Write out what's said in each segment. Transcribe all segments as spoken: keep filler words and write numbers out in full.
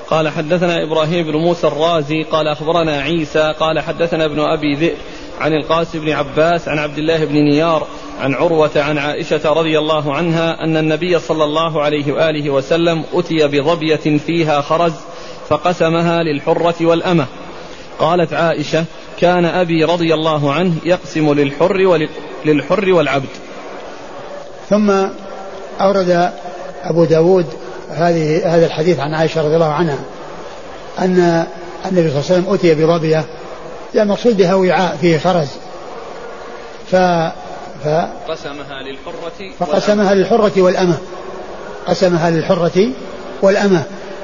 قال حدثنا إبراهيم بن موسى الرازي قال أخبرنا عيسى قال حدثنا ابن أبي ذئب عن القاسم بن عباس عن عبد الله بن نيار عن عروة عن عائشة رضي الله عنها أن النبي صلى الله عليه وآله وسلم أتي بظبية فيها خرز فقسمها للحرة والأمة. قالت عائشة كان أبي رضي الله عنه يقسم للحر, للحر والعبد. ثم أورد أبو داود هذه هذا الحديث عن عائشة رضي الله عنها أن النبي صلى الله عليه وسلم أتي بظبية، يعني مقصود بها وعاء فيه خرز ف... ف... قسمها للحرة فقسمها للحرة والأمة قسمها للحرة والأمة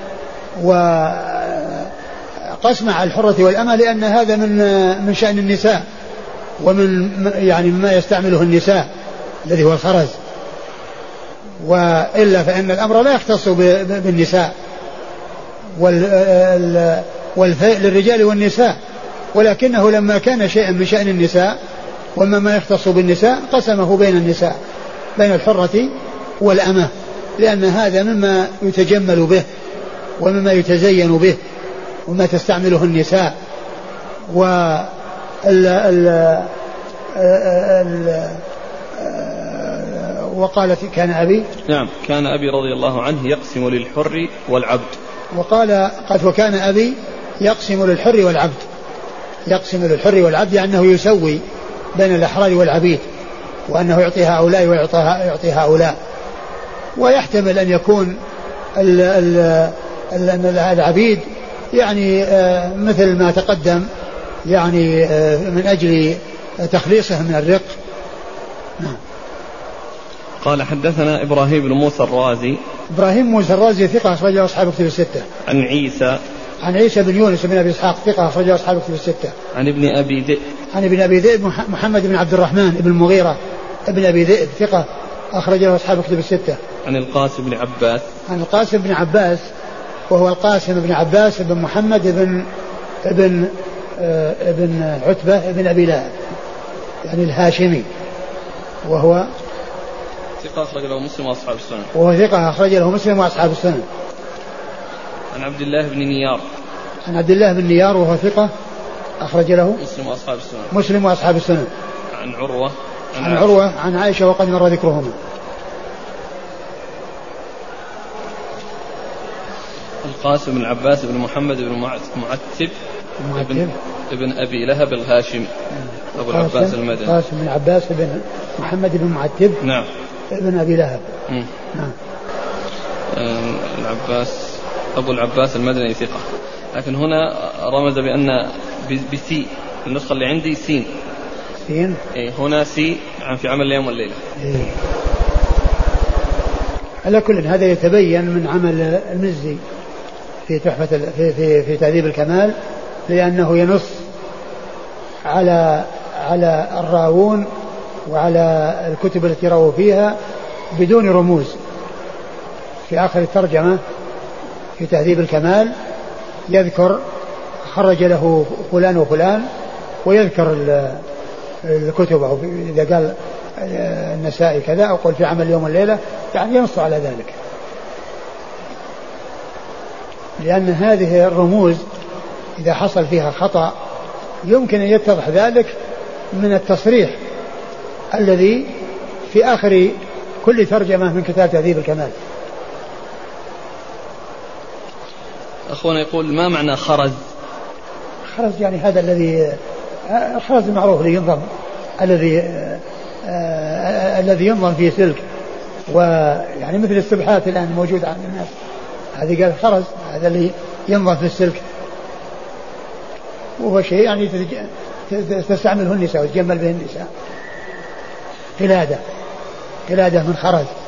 وقسم على الحرة والأمة لأن هذا من من شأن النساء ومن يعني مما يستعمله النساء الذي هو الخرز، وإلا فإن الأمر لا يختص بالنساء والفيء للرجال والنساء، ولكنه لما كان شيئا من شأن النساء ومما يختص بالنساء قسمه بين النساء بين الحرة والأمة، لأن هذا مما يتجمل به ومما يتزين به وما تستعمله النساء. و ال ال ال وقالت كان أبي نعم كان أبي رضي الله عنه يقسم للحر والعبد. وقال قد وكان أبي يقسم للحر والعبد يقسم للحر والعبد يعني أنه يسوي بين الأحرار والعبيد، وأنه يعطي هؤلاء ويعطي هؤلاء. ويحتمل أن يكون ال ال العبيد يعني مثل ما تقدم يعني من أجل تخليصهم من الرق. نعم. قال حدثنا إبراهيم بن موسى الرازي إبراهيم موسى الرازي ثقة أخرجه أصحاب كتب الستة. عن عيسى عن عيسى بن يونس بن أبي إسحاق ثقة أخرجه أصحاب كتب الستة. عن ابن أبي ذئب عن ابن أبي ذئب محمد بن عبد الرحمن بن المغيرة ابن أبي ذئب ثقة أخرجه أصحاب كتب الستة. عن القاسم بن عباس عن القاسم بن عباس وهو القاسم بن عباس بن محمد بن ابن آه ابن عتبة ابن أبي لهب يعني الهاشمي، وهو ثقة أخرج له مسلم وأصحاب السنن وهو ثقة أخرج له مسلم وأصحاب السنن. عن عبد الله بن نيار عن عبد الله بن نيار وهو ثقة أخرج له مسلم وأصحاب السنن مسلم وأصحاب السنن. عن عروة عن, عن عروة عن عائشة وقد مر ذكرهما. القاسم بن عباس بن محمد بن معتب ابن, ابن أبي لهب الهاشمي أبو العباس المدني. القاسم بن عباس بن محمد بن معتب نعم ابن أبي لهب. م. نعم. العباس أبو العباس المدني ثقة، لكن هنا رمز بأن بسي النسخة اللي عندي سين سين إيه هنا سي عن في عمل اليوم والليلة. إيه. على كل هذا يتبين من عمل المزي في تحفة في في في تهذيب الكمال، لأنه ينص على على الراوون وعلى الكتب التي رووا فيها بدون رموز. في آخر الترجمة في تهذيب الكمال يذكر خرج له فلان وفلان ويذكر الكتب، أو إذا قال النسائي كذا أو قل في عمل اليوم والليلة يعني ينص على ذلك، لأن هذه الرموز إذا حصل فيها خطأ يمكن أن يتضح ذلك من التصريح الذي في آخر كل ترجمة من كتاب تهذيب الكمال. أخونا يقول ما معنى خرز؟ خرز يعني هذا الذي الخرز المعروف اللي ينضم الذي آه الذي ينضم في سلك، ويعني مثل السبحات الآن موجود عند الناس، هذه قال خرز هذا اللي ينضم في السلك، وهو شيء يعني تستعمله النساء وتجمل به النساء. قلادة قلادة من خرز.